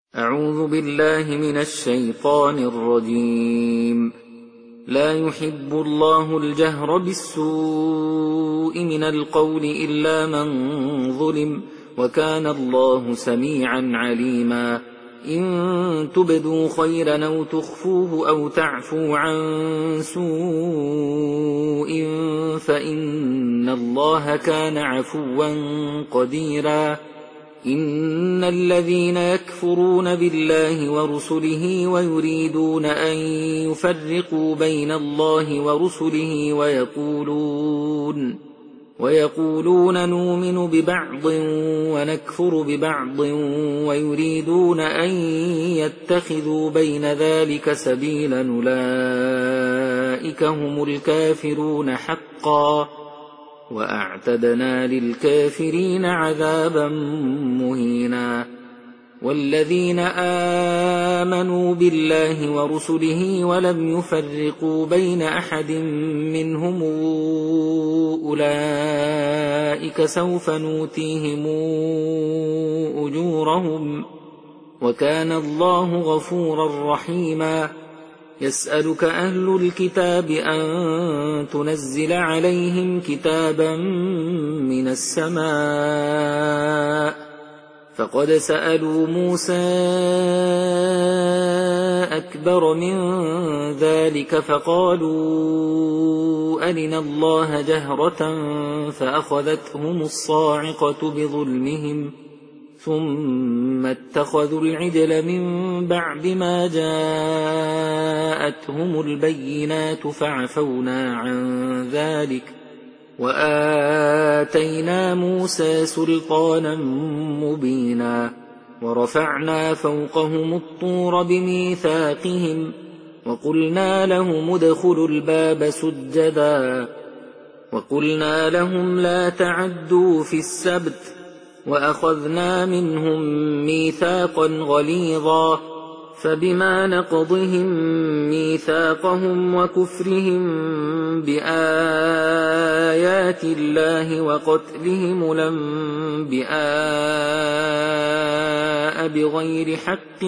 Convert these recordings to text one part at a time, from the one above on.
أعوذ بالله من الشيطان الرجيم. لا يحب الله الجهر بالسوء من القول إلا من ظلم، وكان الله سميعا عليما. إن تبدوا خيرا أو تخفوه أو تعفوا عن سوء فإن الله كان عفوا قديرا. إن الذين يكفرون بالله ورسله ويريدون أن يفرقوا بين الله ورسله ويقولون نؤمن ببعض ونكفر ببعض ويريدون أن يتخذوا بين ذلك سبيلا، أولئك هم الكافرون حقا، وأعتدنا للكافرين عذابا مهينا. والذين آمنوا بالله ورسله ولم يفرقوا بين أحد منهم أولئك سوف نؤتيهم أجورهم، وكان الله غفورا رحيما. يسألك أهل الكتاب أن تنزل عليهم كتابا من السماء، فقد سألوا موسى أكبر من ذلك فقالوا أرنا الله جهرة فأخذتهم الصاعقة بظلمهم، ثم اتخذوا العجل من بعد ما جاءتهم البينات فعفونا عن ذلك، وآتينا موسى سلطانا مبينا. ورفعنا فوقهم الطور بميثاقهم وقلنا لهم ادخلوا الباب سجدا، وقلنا لهم لا تعدوا في السبت، وأخذنا منهم ميثاقا غليظا. فبما نقضهم ميثاقهم وكفرهم بآيات الله وقتلهم الأنبياء بغير حق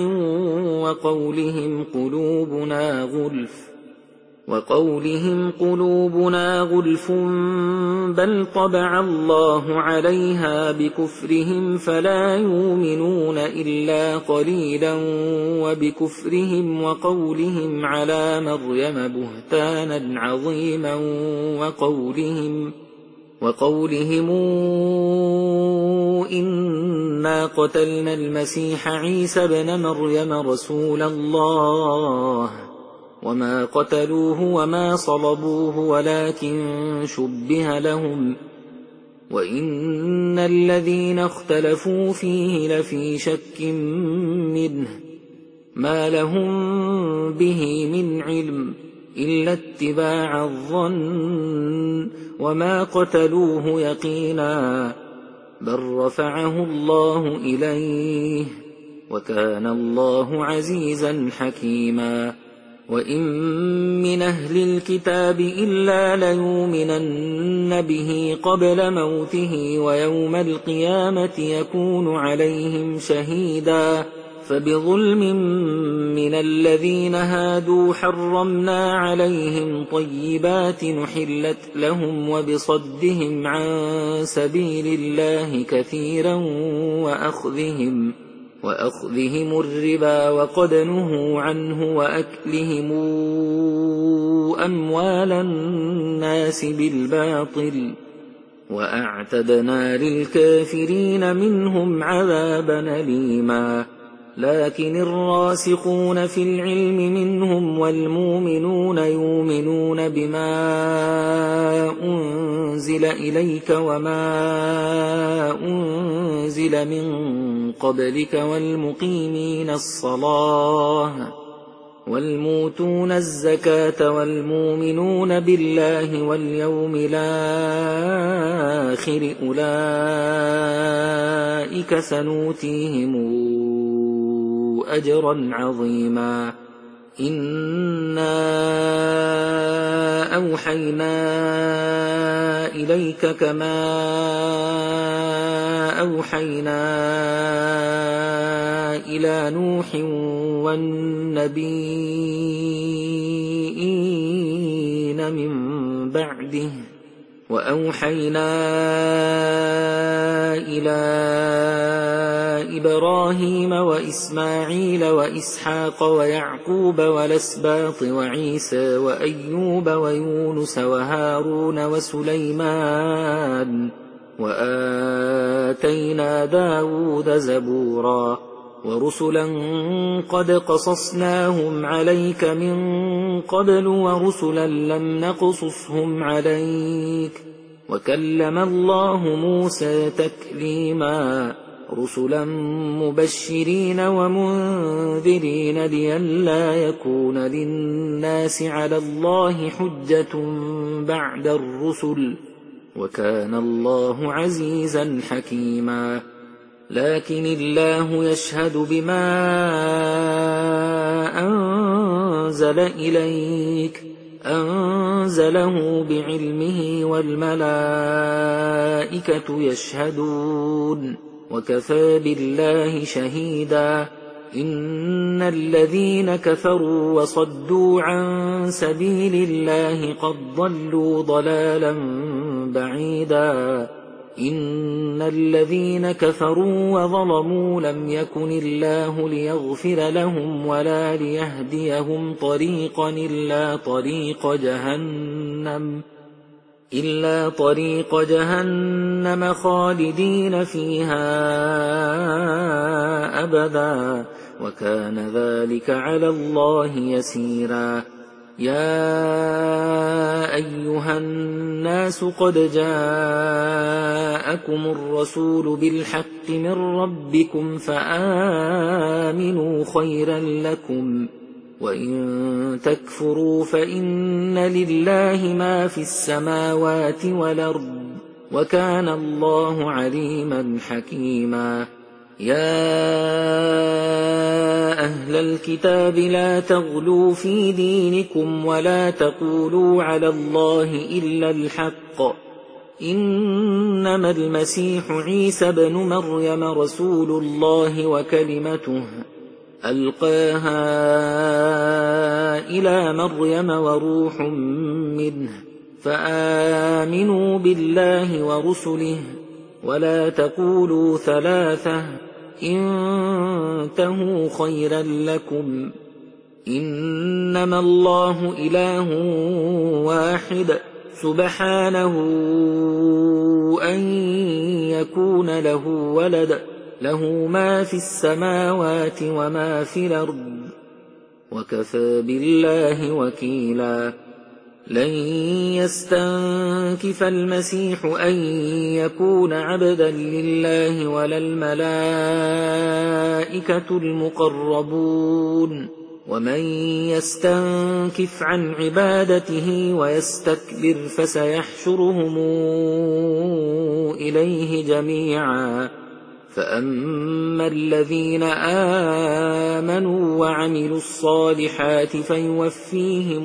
وقولهم قلوبنا غلف بل طبع الله عليها بكفرهم فلا يؤمنون إلا قليلا، وبكفرهم وقولهم على مريم بهتانا عظيما، وقولهم إنا قتلنا المسيح عيسى ابن مريم رسول الله وما قتلوه وما صلبوه ولكن شبه لهم، وإن الذين اختلفوا فيه لفي شك منه ما لهم به من علم إلا اتباع الظن، وما قتلوه يقينا بل رفعه الله إليه، وكان الله عزيزا حكيما. وإن من أهل الكتاب إلا ليؤمنن به قبل موته ويوم القيامة يكون عليهم شهيدا. فبظلم من الذين هادوا حرمنا عليهم طيبات نحلت لهم وبصدهم عن سبيل الله كثيرا وأخذهم الربا وقد نهوا عنه وأكلهم أموال الناس بالباطل، وأعتدنا للكافرين منهم عذابا أليما. لكن الراسخون في العلم منهم والمؤمنون يؤمنون بما أنزل إليك وما أنزل من قبلك والمقيمين الصلاة والموتون الزكاة والمؤمنون بالله واليوم الآخر أولئك سنؤتيهم أجرا عظيما. إنا أوحينا إليك كما أوحينا إلى نوح والنبيين من بعده وأوحينا إلى إبراهيم وإسماعيل وإسحاق ويعقوب والأسباط وعيسى وأيوب ويونس وهارون وسليمان وآتينا داود زبورا ورسلا قد قصصناهم عليك من قبل ورسلا لم نقصصهم عليك وكلم الله موسى تكليما رسلا مبشرين ومنذرين لئلا يكون للناس على الله حجة بعد الرسل وكان الله عزيزا حكيما لكن الله يشهد بما أنزل إليك أنزله بعلمه والملائكة يشهدون وكفى بالله شهيدا إن الذين كفروا وصدوا عن سبيل الله قد ضلوا ضلالا بعيدا إن الذين كفروا وظلموا لم يكن الله ليغفر لهم ولا ليهديهم طريقا إلا طريق جهنم خالدين فيها أبدا وكان ذلك على الله يسيرا يا أيها الناس قد جاءكم الرسول بالحق من ربكم فآمنوا خيرا لكم وإن تكفروا فإن لله ما في السماوات والأرض وكان الله عليما حكيما يا أهل الكتاب لا تغلوا في دينكم ولا تقولوا على الله إلا الحق إنما المسيح عيسى بن مريم رسول الله وكلمته ألقاها إلى مريم وروح منه فآمنوا بالله ورسله ولا تقولوا ثلاثة انتهوا خيرا لكم إنما الله إله واحد سبحانه أن يكون له ولد له ما في السماوات وما في الأرض وكفى بالله وكيلا لن يستنكف المسيح أن يكون عبدا لله ولا الملائكة المقربون ومن يستنكف عن عبادته ويستكبر فسيحشرهم إليه جميعا فأما الذين آمنوا وعملوا الصالحات فيوفيهم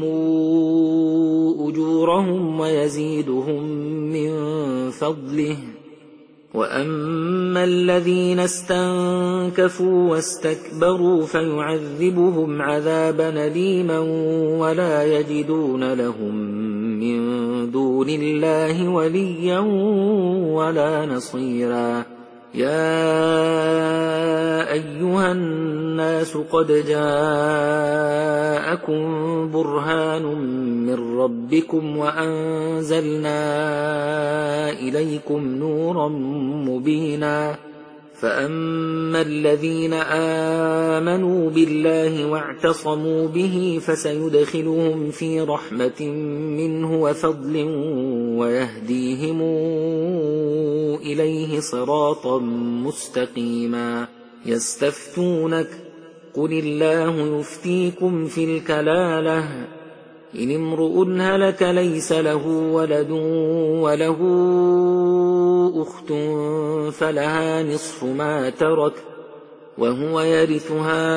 أجورهم ويزيدهم من فضله وأما الذين استنكفوا واستكبروا فيعذبهم عذابا أليما ولا يجدون لهم من دون الله وليا ولا نصيرا يا أيها الناس قد جاءكم برهان من ربكم وأنزلنا إليكم نورا مبينا فأما الذين آمنوا بالله واعتصموا به فسيدخلهم في رحمة منه وفضل ويهديهم إليه صراطا مستقيما يستفتونك قل الله يفتيكم في الكلالة إن امرؤ هلك ليس له ولد وله أخت فلها نصف ما ترك وهو يرثها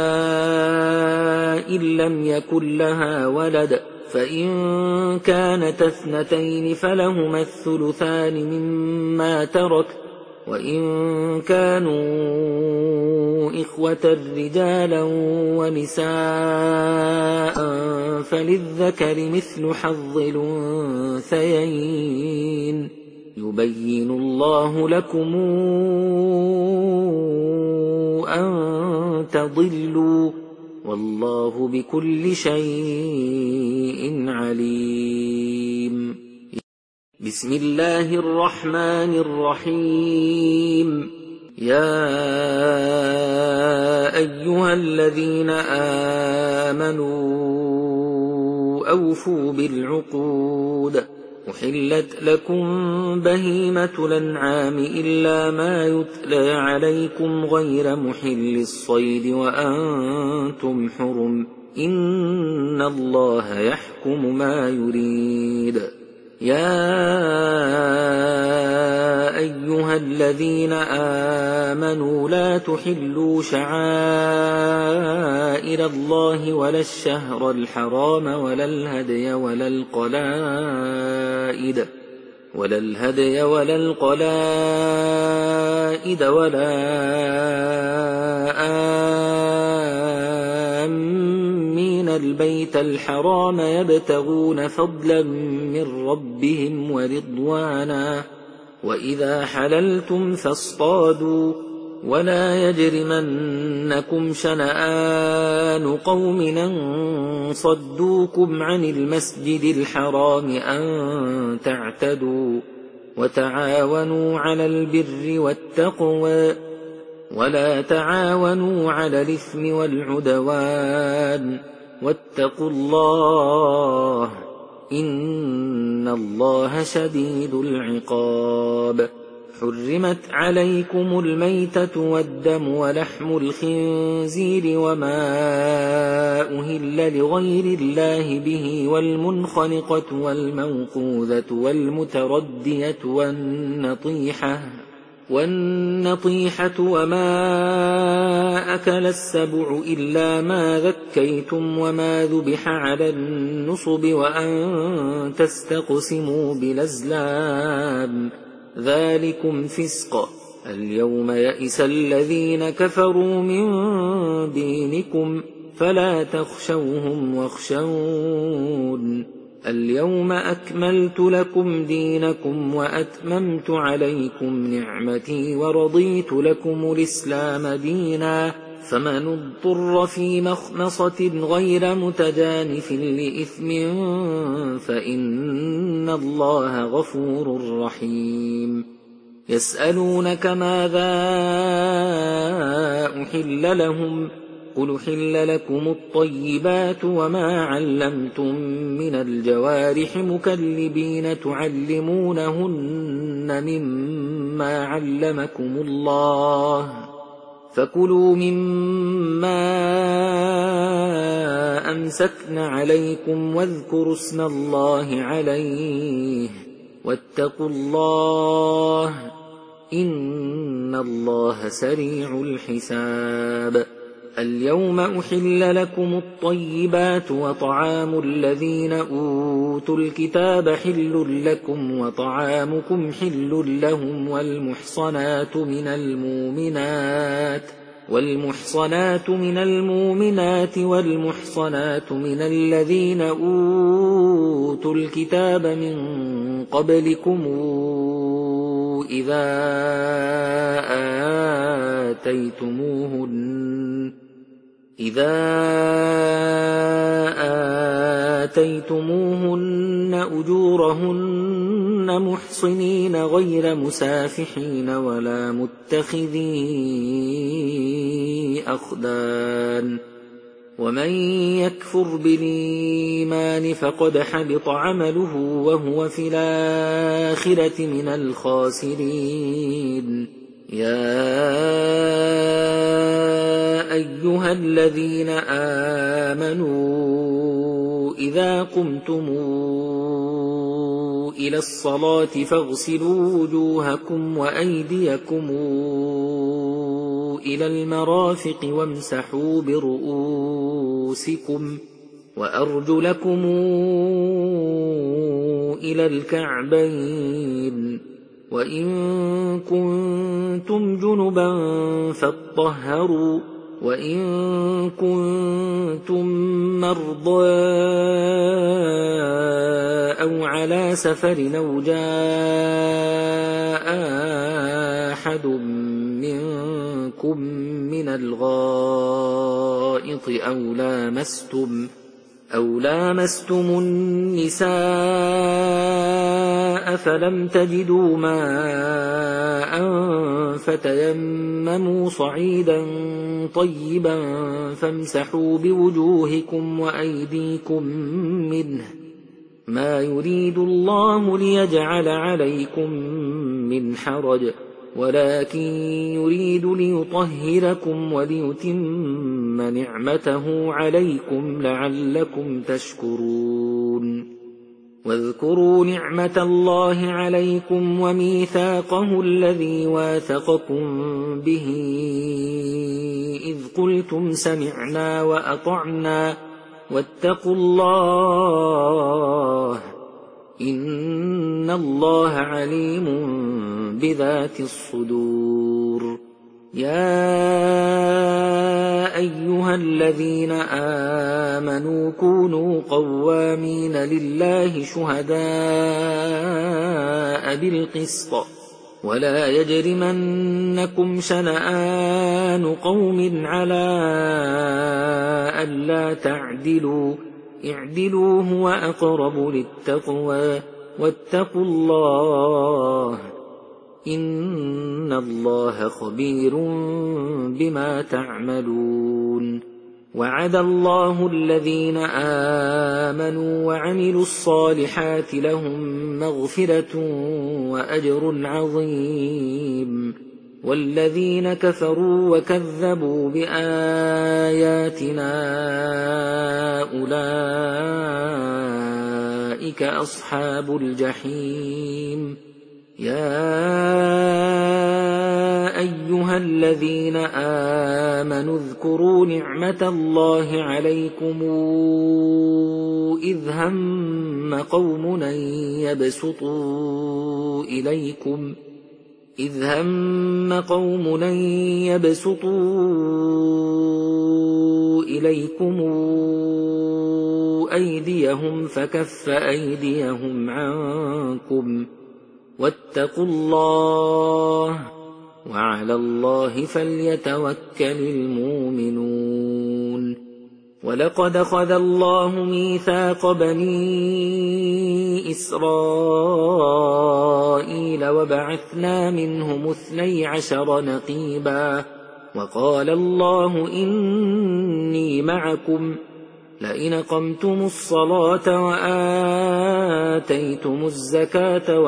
إن لم يكن لها ولد فإن كانت اثنتين فلهما الثلثان مما ترك وإن كانوا إخوة رجالا ونساء فللذكر مثل حظ الأنثيين يبين الله لكم أن تضلوا والله بكل شيء عليم. بسم الله الرحمن الرحيم. يا أيها الذين آمنوا أوفوا بالعقود أحلت لكم بهيمة الأنعام إلا ما يتلى عليكم غير محل الصيد وأنتم حرم إن الله يحكم ما يريد. يا أيها الذين آمنوا لا تحلوا شعائر الله ولا الشهر الحرام ولا الهدي ولا القلائد ولا آمين البيت الحرام يبتغون فضلا من ربهم ورضوانا وإذا حللتم فاصطادوا ولا يجرمنكم شنآن قوم أن صدوكم عن المسجد الحرام أن تعتدوا وتعاونوا على البر والتقوى ولا تعاونوا على الإثم والعدوان واتقوا الله إن الله شديد العقاب. حرمت عليكم الميتة والدم ولحم الخنزير وما أهل لغير الله به والمنخنقة والموقوذة والمتردية والنطيحة وما أكل السبع إلا ما ذكيتم وما ذبح على النصب وأن تستقسموا بالأزلام ذلكم فسق. اليوم يئس الذين كفروا من دينكم فلا تخشوهم واخشون اليوم أكملت لكم دينكم وأتممت عليكم نعمتي ورضيت لكم الإسلام دينا فمن اضطر في مخمصة غير متجانف لإثم فإن الله غفور رحيم. يسألونك ماذا أحل لهم قل أحل لكم الطيبات وما علمتم من الجوارح مكلبين تعلمونهن مما علمكم الله فكلوا مما أمسكن عليكم واذكروا اسم الله عليه واتقوا الله إن الله سريع الحساب. اليوم أحل لكم الطيبات وطعام الذين أوتوا الكتاب حل لكم وطعامكم حل لهم والمحصنات من المؤمنات والمحصنات من الذين أوتوا الكتاب من قبلكم إذا آتيتموهن أجورهن محصنين غير مسافحين ولا متخذي أخدان ومن يكفر بالإيمان فقد حبط عمله وهو في الآخرة من الخاسرين. يا أيها الذين آمنوا إذا قمتم إلى الصلاة فاغسلوا وجوهكم وأيديكم إلى المرافق وامسحوا برؤوسكم وأرجلكم إلى الكعبين وإن كنتم كنتم جنبا فاطهروا وإن كنتم مرضى أو على سفر أو جاء أحد منكم من الغائط أو لامستم النساء فلم تجدوا ماء فتيمموا صعيدا طيبا فامسحوا بوجوهكم وأيديكم منه ما يريد الله ليجعل عليكم من حرج ولكن يريد ليطهركم وليتم نعمته عليكم لعلكم تشكرون واذكروا نعمة الله عليكم وميثاقه الذي واثقكم به إذ قلتم سمعنا وأطعنا واتقوا الله إن الله عليم بذات الصدور يا أيها الذين آمنوا كونوا قوامين لله شهداء بالقسط ولا يجرمنكم شنآن قوم على ألا تعدلوا اعدلوا هو أقرب للتقوى واتقوا الله إن الله خبير بما تعملون وعد الله الذين آمنوا وعملوا الصالحات لهم مغفرة وأجر عظيم والذين كفروا وكذبوا بآياتنا أولئك أصحاب الجحيم يا أيها الذين آمنوا اذكروا نعمة الله عليكم إذ هم قوم أن يبسطوا إليكم أيديهم فكف أيديهم عنكم واتقوا الله وعلى الله فليتوكل المؤمنون ولقد أخذ الله ميثاق بني إسرائيل وبعثنا منهم 12 نقيبا وقال الله إني معكم لئن أقمتم الصلاة وآتيتم الزكاة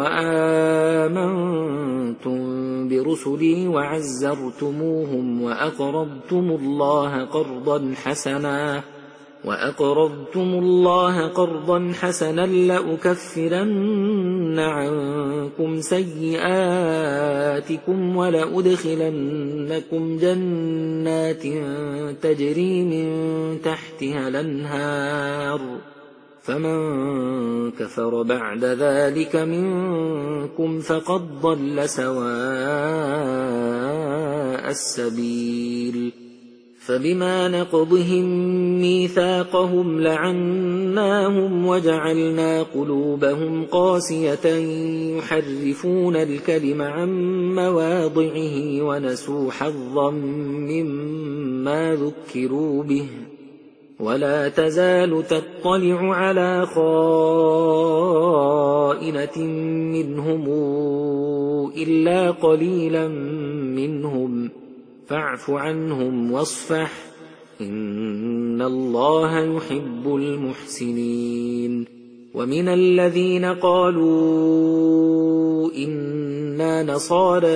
وآمنتم برسلي وعزرتموهم وأقرضتم الله قرضا حسنا لأكفرن عنكم سيئاتكم ولأدخلنكم جنات تجري من تحتها الأنهار فمن كفر بعد ذلك منكم فقد ضل سواء السبيل فبما نقضهم ميثاقهم لعناهم وجعلنا قلوبهم قاسية يحرفون الكلم عن مواضعه ونسوا حظا مما ذكروا به ولا تزال تطلع على خائنة منهم إلا قليلا منهم فاعف عنهم واصفح إن الله يحب المحسنين ومن الذين قالوا إنا نصارى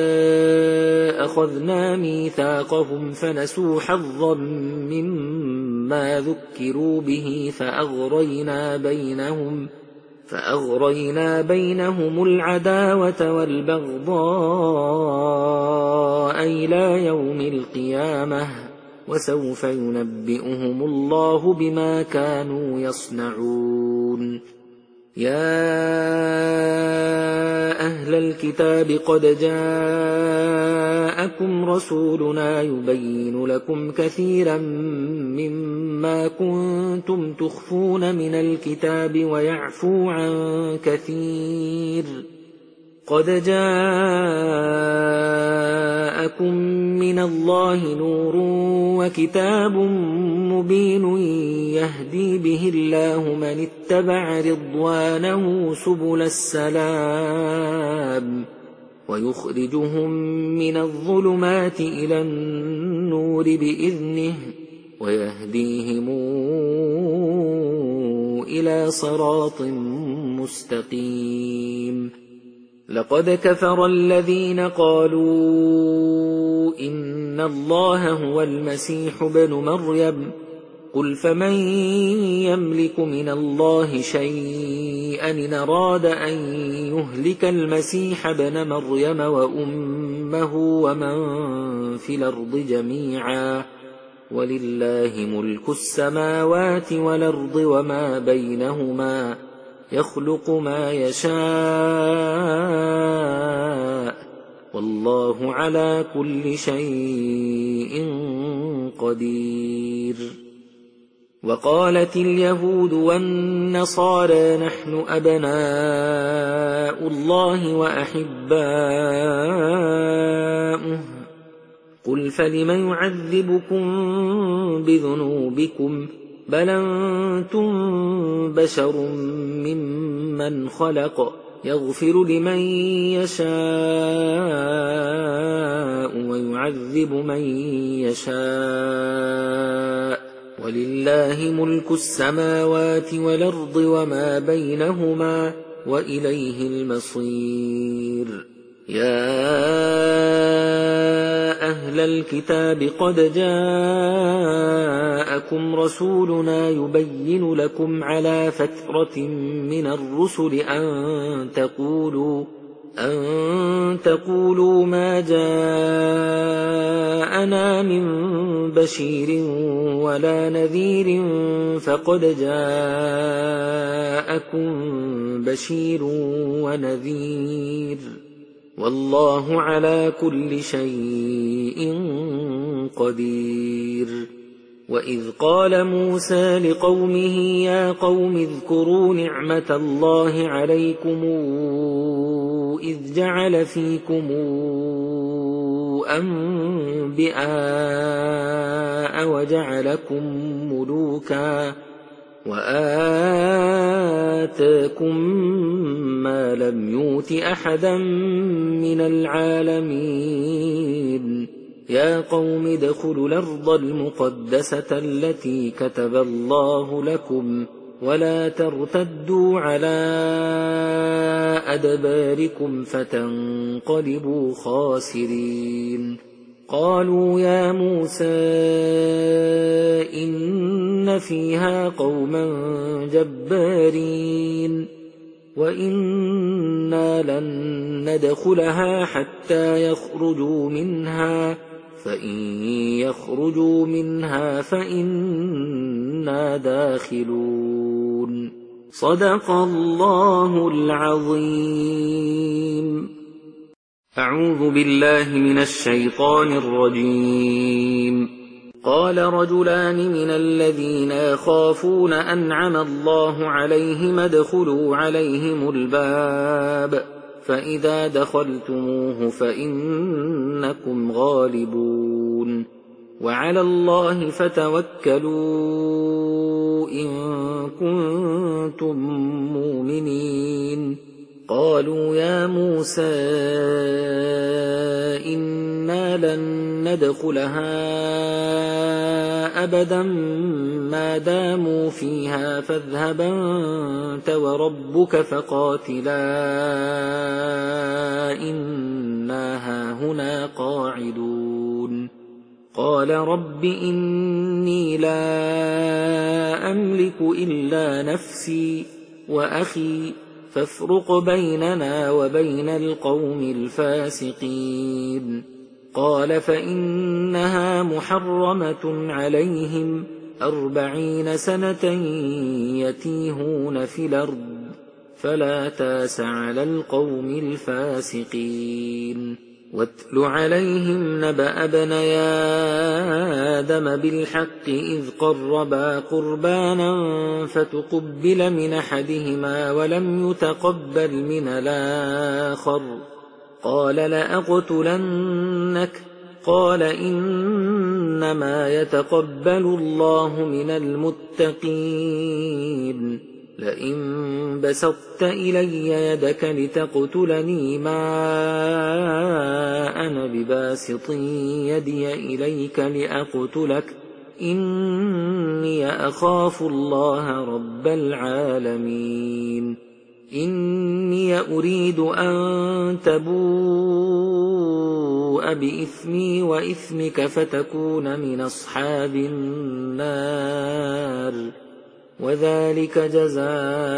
أخذنا ميثاقهم فنسوا حظا مما ذكروا به فأغرينا بينهم العداوة والبغضاء إلى يوم القيامة وسوف ينبئهم الله بما كانوا يصنعون يا أهل الكتاب قد جاءكم رسولنا يبين لكم كثيرا مما كنتم تخفون من الكتاب ويعفو عن كثير قد جاءكم من الله نور وكتاب مبين يهدي به الله من اتبع رضوانه سبل السلام ويخرجهم من الظلمات إلى النور بإذنه ويهديهم إلى صراط مستقيم لقد كفر الذين قالوا إن الله هو المسيح ابن مريم قل فمن يملك من الله شيئا إن أراد أن يهلك المسيح ابن مريم وأمه ومن في الأرض جميعا ولله ملك السماوات والأرض وما بينهما يخلق ما يشاء والله على كل شيء قدير وقالت اليهود والنصارى نحن أبناء الله وأحباؤه قل فلم يعذبكم بذنوبكم بل أنتم بشر ممن خلق يغفر لمن يشاء ويعذب من يشاء ولله ملك السماوات والأرض وما بينهما وإليه المصير يا أهل الكتاب قد جاءكم رسولنا يبين لكم على فترة من الرسل أن تقولوا ما جاءنا من بشير ولا نذير فقد جاءكم بشير ونذير والله على كل شيء قدير وإذ قال موسى لقومه يا قوم اذكروا نعمة الله عليكم إذ جعل فيكم أنبياء وجعلكم ملوكا وآتاكم ما لم يؤت أحدا من العالمين يا قوم ادخلوا الأرض المقدسة التي كتب الله لكم ولا ترتدوا على أدباركم فتنقلبوا خاسرين قالوا يا موسى إن فيها قوما جبارين وإنا لن ندخلها حتى يخرجوا منها فإن يخرجوا منها فإنا داخلون صدق الله العظيم أعوذ بالله من الشيطان الرجيم قال رجلان من الذين يخافون أنعم الله عليهم ادخلوا عليهم الباب فإذا دخلتموه فإنكم غالبون وعلى الله فتوكلوا إن كنتم مؤمنين قالوا يا موسى إنا لن ندخلها أبدا ما داموا فيها فاذهب أنت وربك فقاتلا إنا هاهنا قاعدون قال رب إني لا أملك إلا نفسي وأخي فافرق بيننا وبين القوم الفاسقين قال فإنها محرمة عليهم 40 سنة يتيهون في الأرض فلا تاس على القوم الفاسقين واتل عليهم نبأ ابني آدم بالحق إذ قربا قربانا فتقبل من أحدهما ولم يتقبل من الآخر قال لأقتلنك قال إنما يتقبل الله من المتقين لئن بسطت إلي يدك لتقتلني ما أنا بباسط يدي إليك لأقتلك إني أخاف الله رب العالمين إني أريد أن تبوء بإثمي وإثمك فتكون من أصحاب النار وذلك جزاء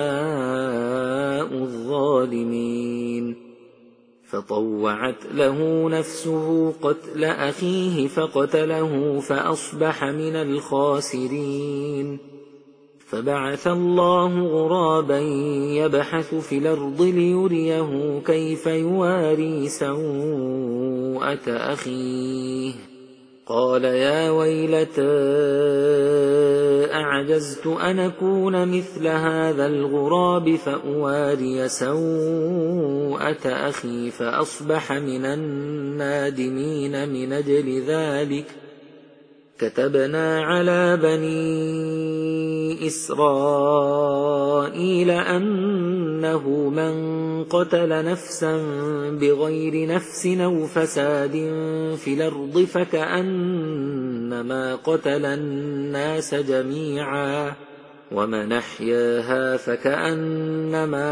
الظالمين فطوعت له نفسه قتل أخيه فقتله فأصبح من الخاسرين فبعث الله غرابا يبحث في الأرض ليريه كيف يواري سوءة أخيه قال يا ويلتى أعجزت أن أكون مثل هذا الغراب فأواري سوءة أخي فأصبح من النادمين من أجل ذلك كتبنا على بني إسرائيل أنه من قتل نفسا بغير نفس أو فساد في الأرض فكأنما قتل الناس جميعا ومن أحياها فكأنما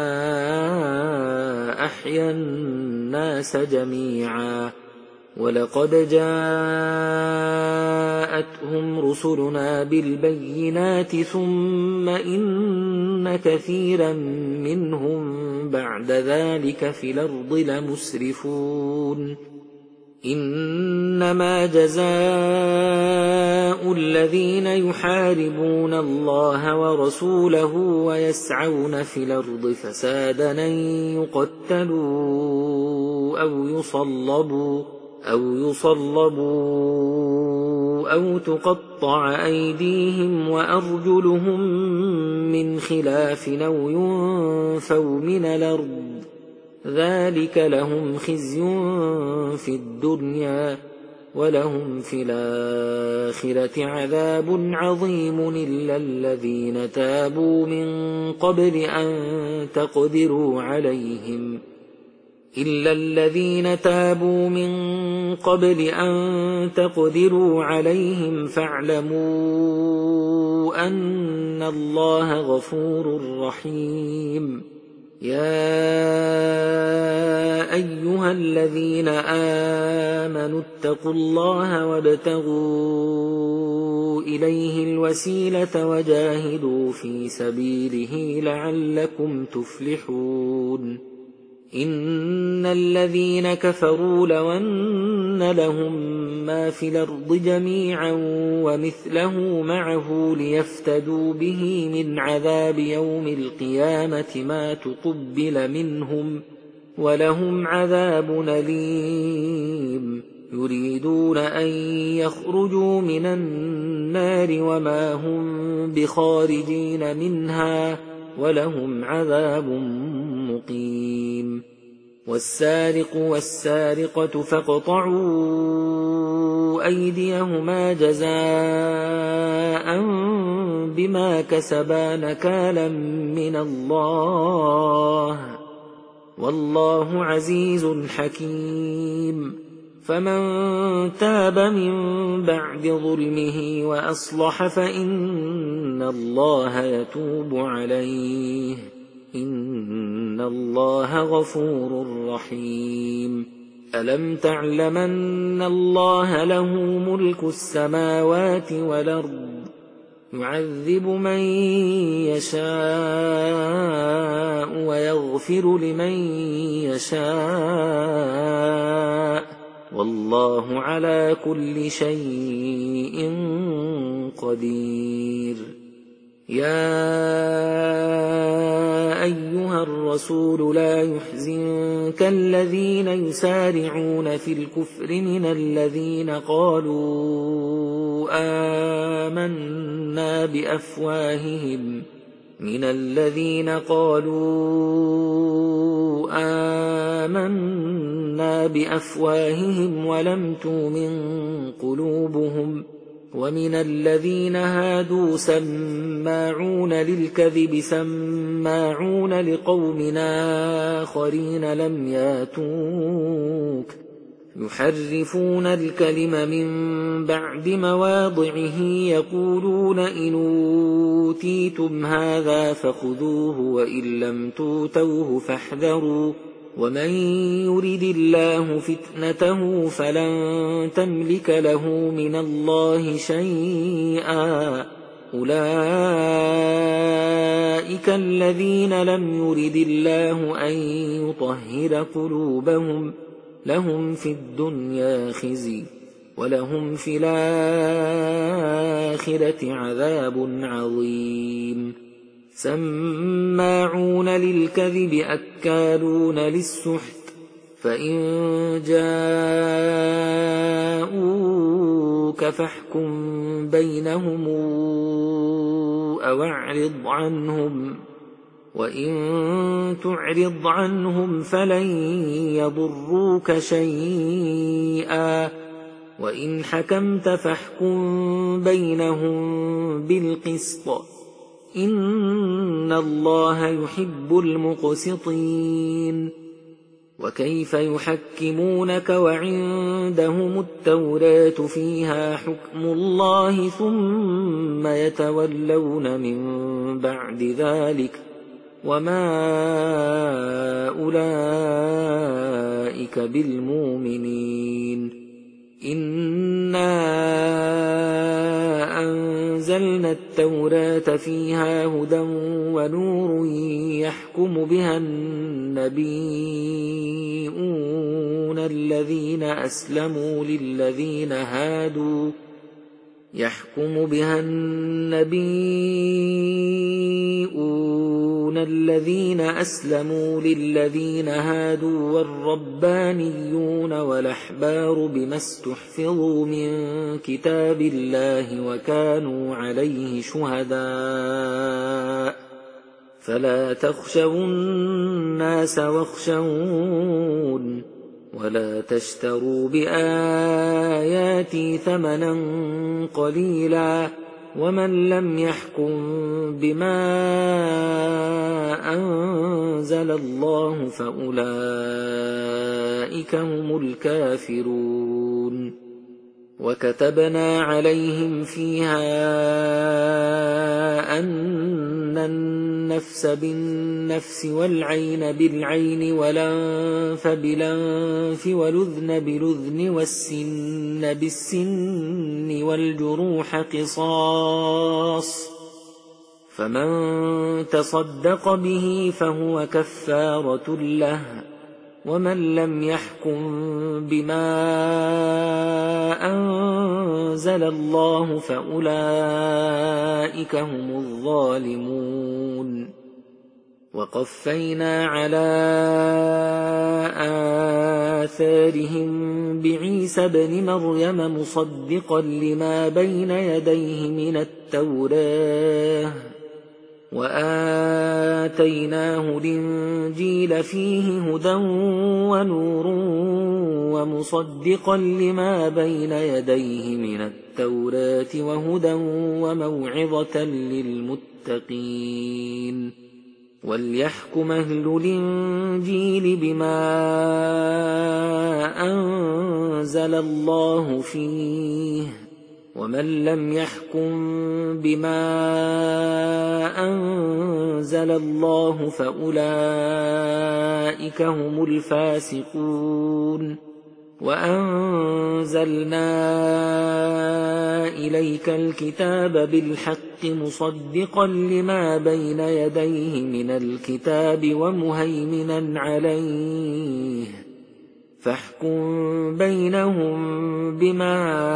أحيا الناس جميعا ولقد جاءتهم رسلنا بالبينات ثم إن كثيرا منهم بعد ذلك في الأرض لمسرفون إنما جزاء الذين يحاربون الله ورسوله ويسعون في الأرض فسادا أن يقتلوا أو يصلبوا أو تقطع أيديهم وأرجلهم من خلاف أو ينفوا من الأرض ذلك لهم خزي في الدنيا ولهم في الآخرة عذاب عظيم إلا الذين تابوا من قبل أن تقدروا عليهم فاعلموا أن الله غفور رحيم يا أيها الذين آمنوا اتقوا الله وابتغوا إليه الوسيلة وجاهدوا في سبيله لعلكم تفلحون إن الذين كفروا لو أن لهم ما في الأرض جميعا ومثله معه ليفتدوا به من عذاب يوم القيامة ما تقبل منهم ولهم عذاب أليم يريدون أن يخرجوا من النار وما هم بخارجين منها ولهم عذاب مقيم والسارق والسارقة فاقطعوا أيديهما جزاء بما كسبا نكالا من الله والله عزيز حكيم فمن تاب من بعد ظلمه وأصلح فإن الله يتوب عليه إن الله غفور رحيم ألم تعلمن الله له ملك السماوات والأرض يعذب من يشاء ويغفر لمن يشاء والله على كل شيء قدير يا أيها الرسول لا يحزنك الذين يسارعون في الكفر من الذين قالوا آمنا بأفواههم ولم تؤمن قلوبهم ومن الذين هادوا سماعون للكذب سماعون لقوم آخرين لم ياتوك يحرفون الكلم من بعد مواضعه يقولون إن أوتيتم هذا فخذوه وإن لم توتوه فاحذروا ومن يرد الله فتنته فلن تملك له من الله شيئا أولئك الذين لم يرد الله أن يطهر قلوبهم لهم في الدنيا خزي ولهم في الآخرة عذاب عظيم سماعون للكذب أكالون للسحت فإن جاءوك فاحكم بينهم أو أعرض عنهم وإن تعرض عنهم فلن يضروك شيئا وإن حكمت فاحكم بينهم بالقسط إن الله يحب المقسطين وكيف يحكمونك وعندهم التوراة فيها حكم الله ثم يتولون من بعد ذلك وما أولئك بالمؤمنين إنا أنزلنا التوراة فيها هدى ونور يحكم بها النبيون الذين أسلموا للذين هادوا والربانيون والأحبار بما استحفظوا من كتاب الله وكانوا عليه شهداء فلا تخشوا الناس واخشون ولا تشتروا بآياتي ثمنا قليلا ومن لم يحكم بما أنزل الله فأولئك هم الكافرون وكتبنا عليهم فيها أن النفس بالنفس والعين بالعين والأنف بالأنف والأذن بالأذن والسن بالسن والجروح قصاص فمن تصدق به فهو كفارة له ومن لم يحكم بما أنزل الله فأولئك هم الظالمون وقفينا على آثارهم بعيسى ابن مريم مصدقا لما بين يديه من التوراة وآتيناه الإنجيل فيه هدى ونور ومصدقا لما بين يديه من التوراة وهدى وموعظة للمتقين وليحكم أهل الإنجيل بما أنزل الله فيه ومن لم يحكم بما أنزل الله فأولئك هم الفاسقون وأنزلنا إليك الكتاب بالحق مصدقا لما بين يديه من الكتاب ومهيمنا عليه فاحكم بينهم بما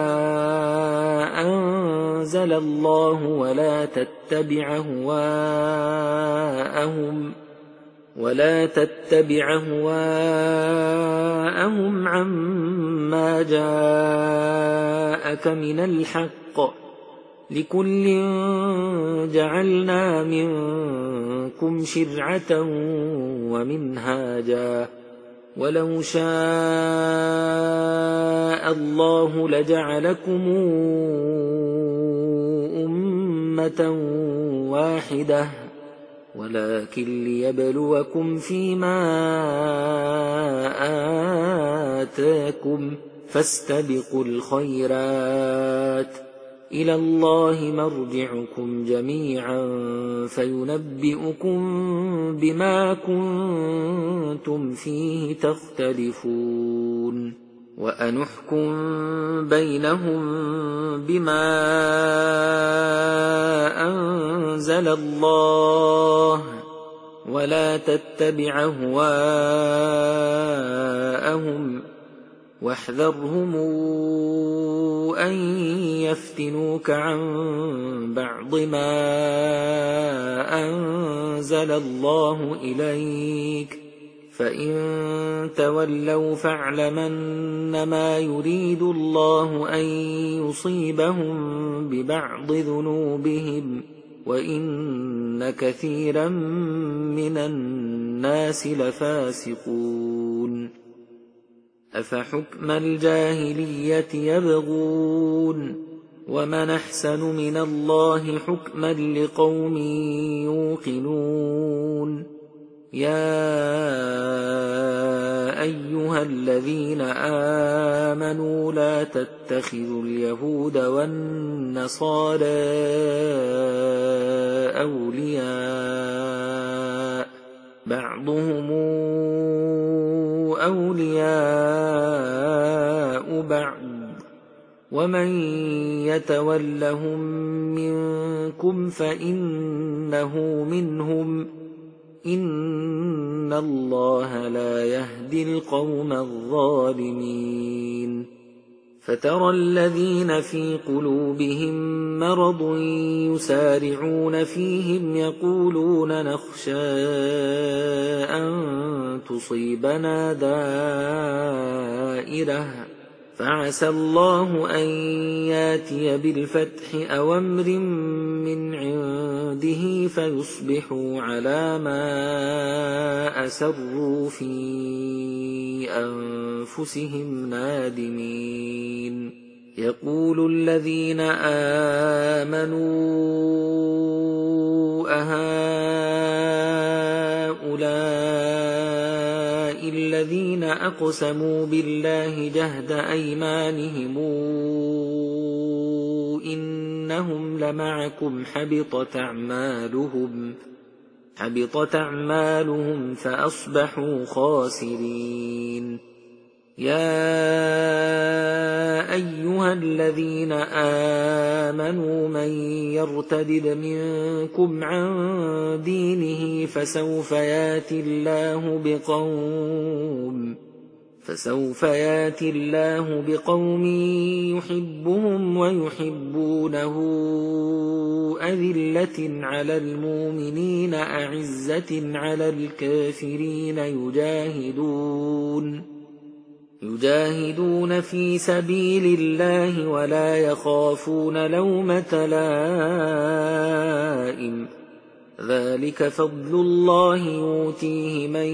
أنزل الله ولا تتبع ولا تتبع أهواءهم عما جاءك من الحق، لكل جعلنا منكم شرعة ومنهاجا، ولو شاء الله لجعلكم أمة واحدة، ولكن ليبلوكم فيما آتاكم، فاستبقوا الخيرات، إلى الله مرجعكم جميعا فينبئكم بما كنتم فيه تختلفون، وأنحكم بينهم بما أنزل الله، ولا تتبع أهواءهم، واحذرهم أن يفتنوك عن بعض ما أنزل الله إليك، فإن تولوا فاعلم أنما يريد الله أن يصيبهم ببعض ذنوبهم، وإن كثيرا من الناس لفاسقون. أفحكم الجاهلية يبغون، ومن أحسن من الله حكما لقوم يوقنون. يا أيها الذين آمنوا لا تتخذوا اليهود والنصارى أولياء، بعضهم أولياء بعض، ومن يتولهم منكم فإنه منهم، إن الله لا يهدي القوم الظالمين. فترى الذين في قلوبهم مرض يسارعون فيهم يقولون نخشى أن تصيبنا دائرة، فعسى الله أن ياتي بالفتح أو أمر من عنده فيصبحوا على ما أسروا في أنفسهم نادمين. يقول الذين آمنوا أهؤلاء الذين أقسموا بالله جهد أيمانهم إنهم لمعكم حبطت أعمالهم فأصبحوا خاسرين. يا أيها الذين آمنوا من يرتد منكم عن دينه فسوف ياتي الله بقوم يحبهم ويحبونه أذلة على المؤمنين أعزة على الكافرين يجاهدون في سبيل الله ولا يخافون لومة لائم، ذلك فضل الله يؤتيه من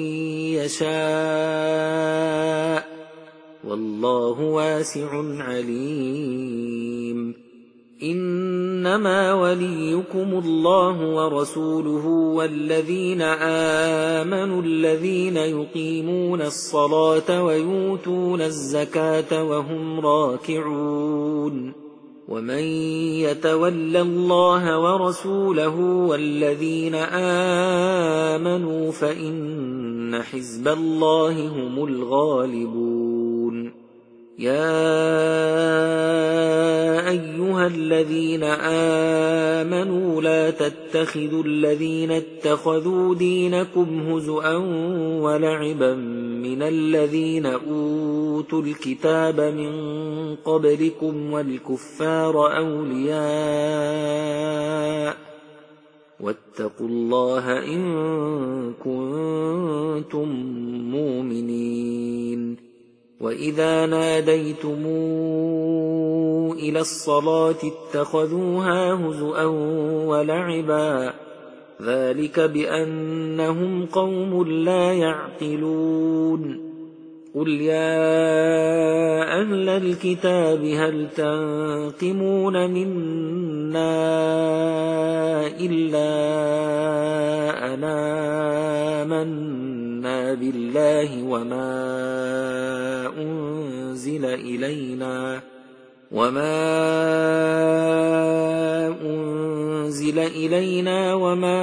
يشاء، والله واسع عليم. إنما وليكم الله ورسوله والذين آمنوا الذين يقيمون الصلاة ويؤتون الزكاة وهم راكعون. ومن يتول الله ورسوله والذين آمنوا فإن حزب الله هم الغالبون. يا أيها الذين آمنوا لا تتخذوا الذين اتخذوا دينكم هزؤا ولعبا من الذين أوتوا الكتاب من قبلكم والكفار أولياء، واتقوا الله إن كنتم مؤمنين وإذا ناديتم إلى الصلاة اتخذوها هزؤا ولعبا ذلك بأنهم قوم لا يعقلون قل يا أهل الكتاب هل تنقمون منا إلا أن آمنا بالله وما أنزل إلينا وما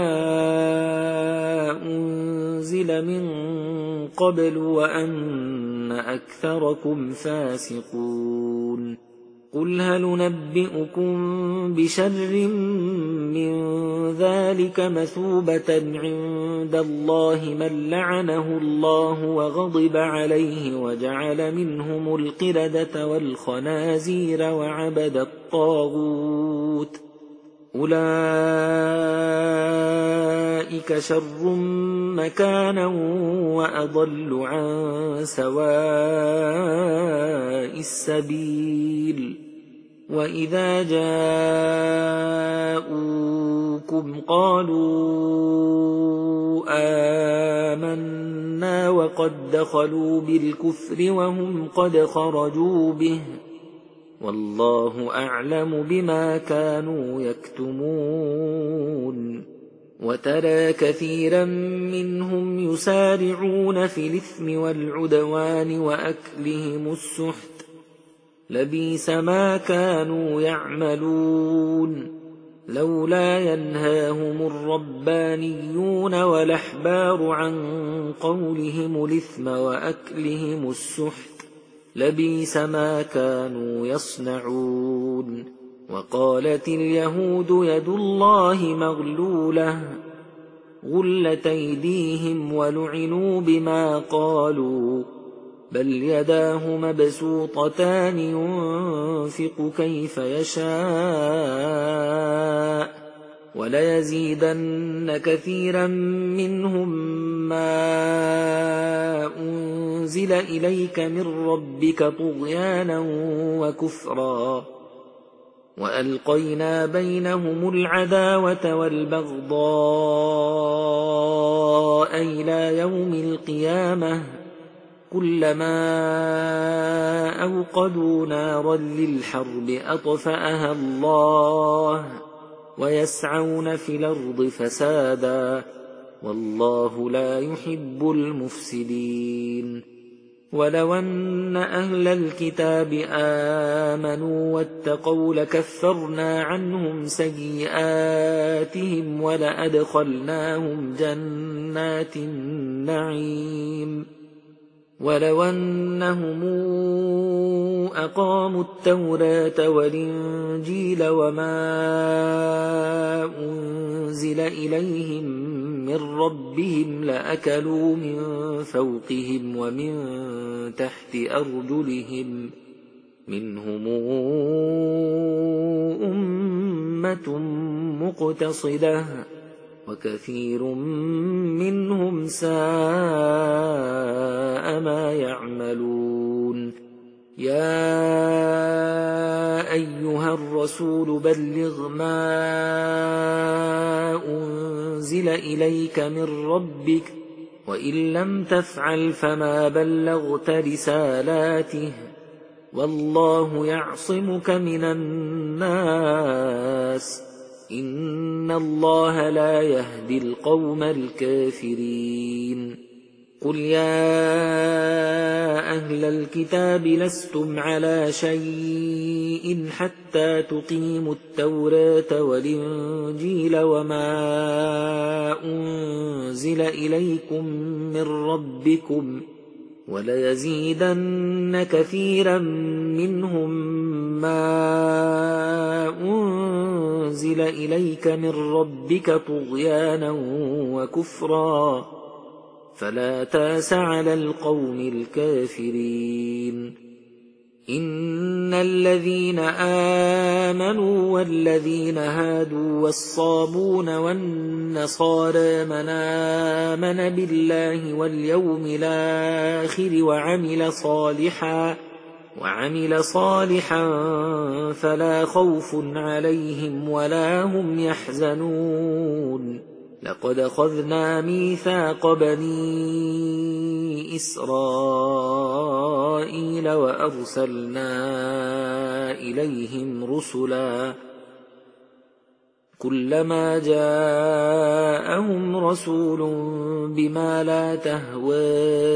أنزل من قبل وأن أكثركم فاسقون قل هل ننبئكم بشر من ذلك مثوبة عند الله من لعنه الله وغضب عليه وجعل منهم القردة والخنازير وعبد الطاغوت أولئك شر مكانا وأضل عن سواء السبيل وإذا جاءوكم قالوا آمنا وقد دخلوا بالكفر وهم قد خرجوا به والله أعلم بما كانوا يكتمون وترى كثيرا منهم يسارعون في الإثم والعدوان وأكلهم السحت لبئس ما كانوا يعملون لولا ينهاهم الربانيون والأحبار عن قولهم الإثم وأكلهم السحت لبئس ما كانوا يصنعون وقالت اليهود يد الله مغلولة غلت أيديهم ولعنوا بما قالوا بل يداه مبسوطتان ينفق كيف يشاء وليزيدن كثيرا منهم ما أنزل إليك من ربك طغيانا وكفرا وألقينا بينهم العداوة والبغضاء إلى يوم القيامة كلما أوقدوا نارا للحرب أطفأها الله ويسعون في الأرض فسادا والله لا يحب المفسدين ولو أن أهل الكتاب آمنوا واتقوا لكفرنا عنهم سيئاتهم ولأدخلناهم جنات النعيم ولو أنهم أقاموا التوراة والإنجيل وما أنزل إليهم من ربهم لأكلوا من فوقهم ومن تحت أرجلهم منهم أمة مقتصدة وكثير منهم ساء ما يعملون يا أيها الرسول بلغ ما أنزل إليك من ربك وإن لم تفعل فما بلغت رسالاته والله يعصمك من الناس إن الله لا يهدي القوم الكافرين قل يا أهل الكتاب لستم على شيء حتى تقيموا التوراة والإنجيل وما أنزل إليكم من ربكم وليزيدن كثيرا منهم ما أنزل إليك من ربك طغيانا وكفرا فلا تاس على القوم الكافرين إن الذين آمنوا والذين هادوا والصابون والنصارى من آمن بالله واليوم الآخر وعمل صالحا فلا خوف عليهم ولا هم يحزنون لقد أخذنا ميثاق بني إسرائيل وأرسلنا إليهم رسلا كلما جاءهم رسول بما لا تهوى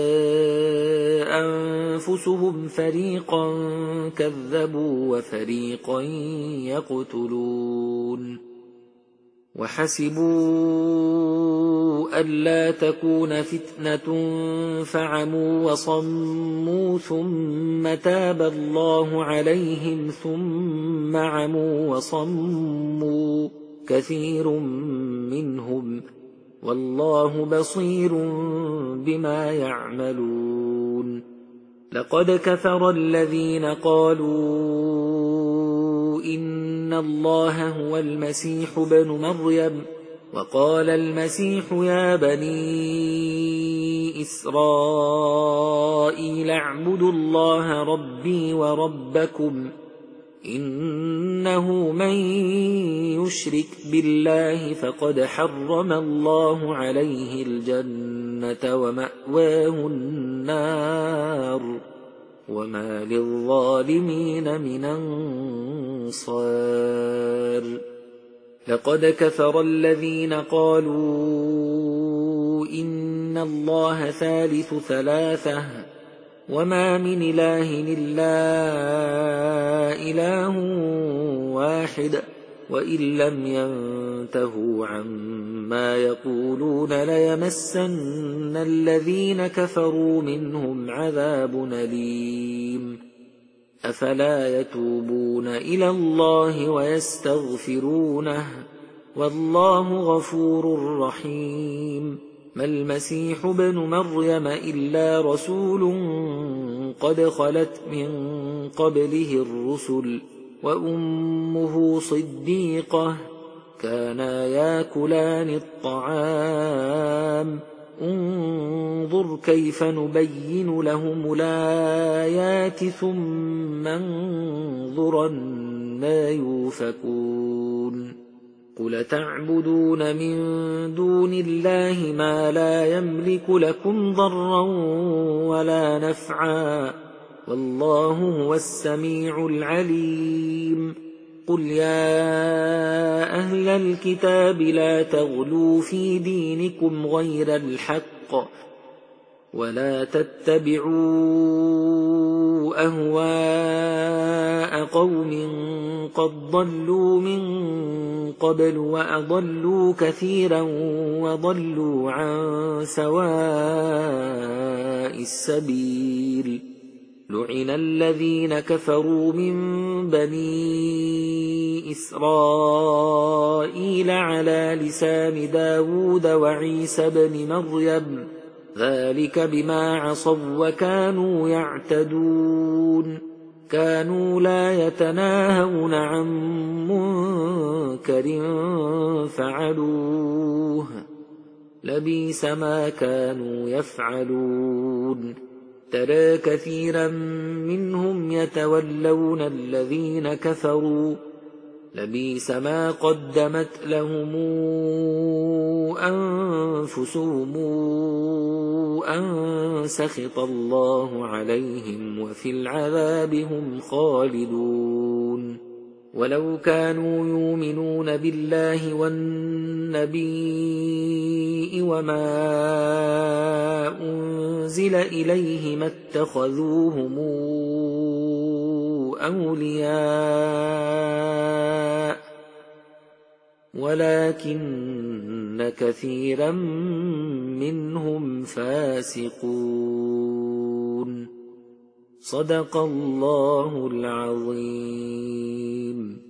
أنفسهم فريقا كذبوا وفريقا يقتلون وحسبوا ألا تكون فتنة فعموا وصموا ثم تاب الله عليهم ثم عموا وصموا كثير منهم والله بصير بما يعملون لقد كفر الذين قالوا إن الله هو المسيح ابن مريم وقال المسيح يا بني إسرائيل اعبدوا الله ربي وربكم إنه من يشرك بالله فقد حرم الله عليه الجنة ومأواه النار وما للظالمين من أنصار لقد كفر الذين قالوا إن الله ثالث ثلاثة وما من إله إلا إله واحد وإن لم ينتهوا عما يقولون ليمسن الذين كفروا منهم عذاب أليم أفلا يتوبون إلى الله ويستغفرونه والله غفور رحيم ما المسيح ابن مريم إلا رسول قد خلت من قبله الرسل وأمه صديقة كانا ياكلان الطعام انظر كيف نبين لهم الآيات ثم انظر أنى يؤفكون قل تعبدون من دون الله ما لا يملك لكم ضرا ولا نفعا والله هو السميع العليم قل يا أهل الكتاب لا تغلوا في دينكم غير الحق ولا تتبعوا أهواء قوم قد ضلوا من قبل وأضلوا كثيرا وضلوا عن سواء السبيل لعن الذين كفروا من بني إسرائيل على لسان داود وعيسى بن مريم ذلك بما عصوا وكانوا يعتدون كانوا لا يتناهون عن منكر فعلوه لبئس ما كانوا يفعلون ترى كثيرا منهم يتولون الذين كفروا لبئس ما قدمت لهم أنفسهم أن سخط الله عليهم وفي العذاب هم خالدون ولو كانوا يؤمنون بالله والنبي وما أنزل إليه ما اتخذوهم أولياء ولكن كثيرا منهم فاسقون صدق الله العظيم.